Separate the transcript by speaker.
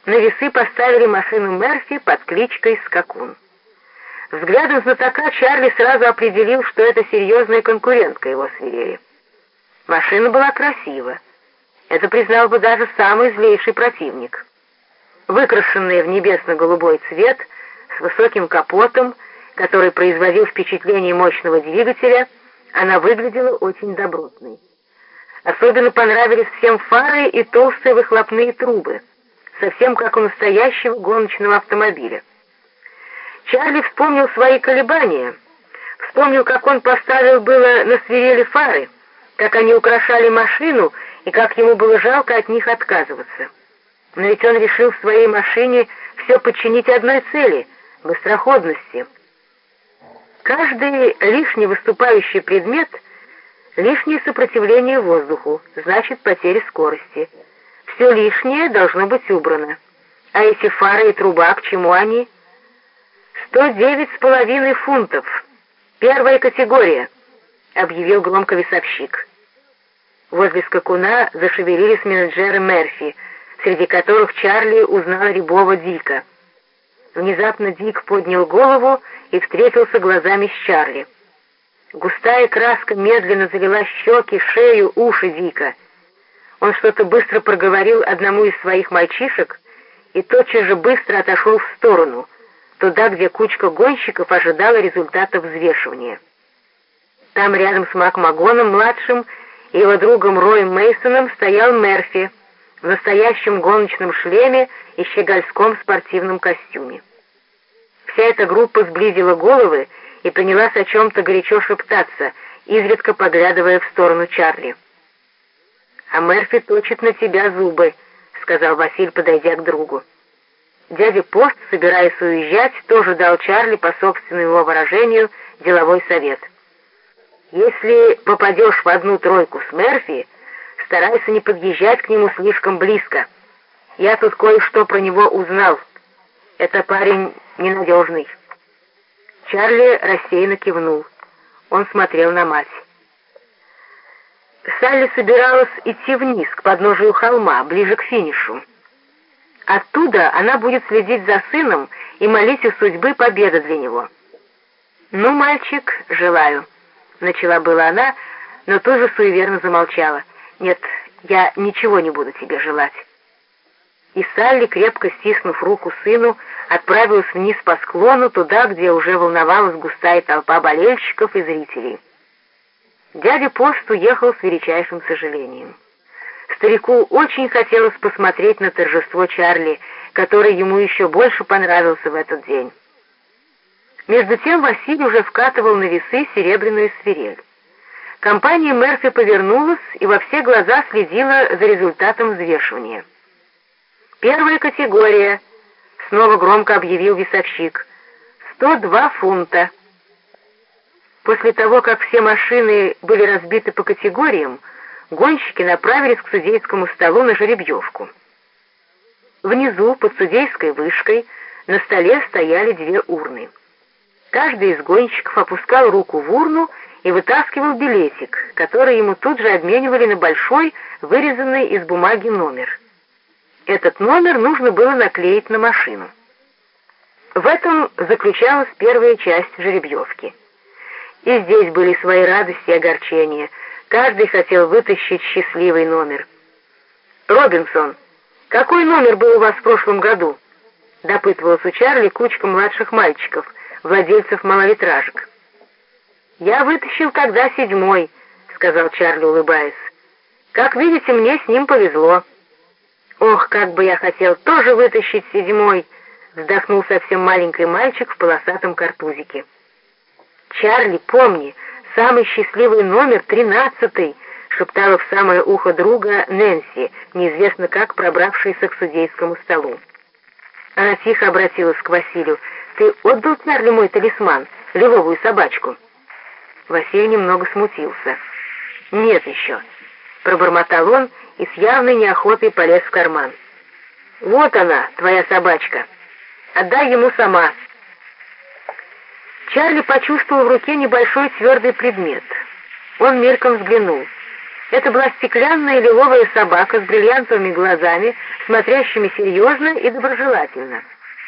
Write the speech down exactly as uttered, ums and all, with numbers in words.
Speaker 1: На весы поставили машину Мерфи под кличкой «Скакун». Взглядом знатока Чарли сразу определил, что это серьезная конкурентка его свирели. Машина была красива. Это признал бы даже самый злейший противник. Выкрашенная в небесно-голубой цвет, с высоким капотом, который производил впечатление мощного двигателя, она выглядела очень добротной. Особенно понравились всем фары и толстые выхлопные трубы, совсем как у настоящего гоночного автомобиля. Чарли вспомнил свои колебания, вспомнил, как он поставил было на свирели фары, как они украшали машину и как ему было жалко от них отказываться. Но ведь он решил в своей машине все подчинить одной цели — быстроходности. Каждый лишний выступающий предмет — лишнее сопротивление воздуху, значит потеря скорости. Все лишнее должно быть убрано. А эти фары и труба, к чему они? «Сто девять с половиной фунтов. Первая категория», — объявил громко весовщик. Возле скакуна зашевелились менеджеры Мерфи, среди которых Чарли узнал рябого Дика. Внезапно Дик поднял голову и встретился глазами с Чарли. Густая краска медленно залила щеки, шею, уши Дика. Он что-то быстро проговорил одному из своих мальчишек и тотчас же быстро отошел в сторону, туда, где кучка гонщиков ожидала результата взвешивания. Там рядом с Макмагоном-младшим и его другом Роем Мейсоном стоял Мерфи в настоящем гоночном шлеме и щегольском спортивном костюме. Вся эта группа сблизила головы и принялась о чем-то горячо шептаться, изредка поглядывая в сторону Чарли. «А Мерфи точит на тебя зубы», — сказал Василь, подойдя к другу. Дядя Пост, собираясь уезжать, тоже дал Чарли, по собственному его выражению, деловой совет. «Если попадешь в одну тройку с Мерфи, старайся не подъезжать к нему слишком близко. Я тут кое-что про него узнал. Это парень ненадежный». Чарли рассеянно кивнул. Он смотрел на мать. Салли собиралась идти вниз, к подножию холма, ближе к финишу. Оттуда она будет следить за сыном и молить у судьбы победы для него. «Ну, мальчик, желаю», — начала была она, но тоже суеверно замолчала. «Нет, я ничего не буду тебе желать». И Салли, крепко стиснув руку сыну, отправилась вниз по склону, туда, где уже волновалась густая толпа болельщиков и зрителей. Дядя Пост уехал с величайшим сожалением. Старику очень хотелось посмотреть на торжество Чарли, который ему еще больше понравился в этот день. Между тем Василий уже вкатывал на весы серебряную свирель. Компания Мерфи повернулась и во все глаза следила за результатом взвешивания. «Первая категория», — снова громко объявил весовщик, — «сто два фунта». После того, как все машины были разбиты по категориям, гонщики направились к судейскому столу на жеребьевку. Внизу, под судейской вышкой, на столе стояли две урны. Каждый из гонщиков опускал руку в урну и вытаскивал билетик, который ему тут же обменивали на большой, вырезанный из бумаги номер. Этот номер нужно было наклеить на машину. В этом заключалась первая часть жеребьевки. И здесь были свои радости и огорчения. Каждый хотел вытащить счастливый номер. «Робинсон, какой номер был у вас в прошлом году?» — допытывалась у Чарли кучка младших мальчиков, владельцев малолитражек. «Я вытащил тогда седьмой», — сказал Чарли, улыбаясь. «Как видите, мне с ним повезло». «Ох, как бы я хотел тоже вытащить седьмой», — вздохнул совсем маленький мальчик в полосатом картузике. «Чарли, помни, самый счастливый номер — тринадцатый», — шептала в самое ухо друга Нэнси, неизвестно как пробравшаяся к судейскому столу. Она тихо обратилась к Василию. «Ты отдал Чарли мой талисман, лиловую собачку?» Василий немного смутился. «Нет еще», — пробормотал он и с явной неохотой полез в карман. «Вот она, твоя собачка. Отдай ему сама». Чарли почувствовал в руке небольшой твердый предмет. Он мельком взглянул. Это была стеклянная лиловая собака с бриллиантовыми глазами, смотрящими серьезно и доброжелательно.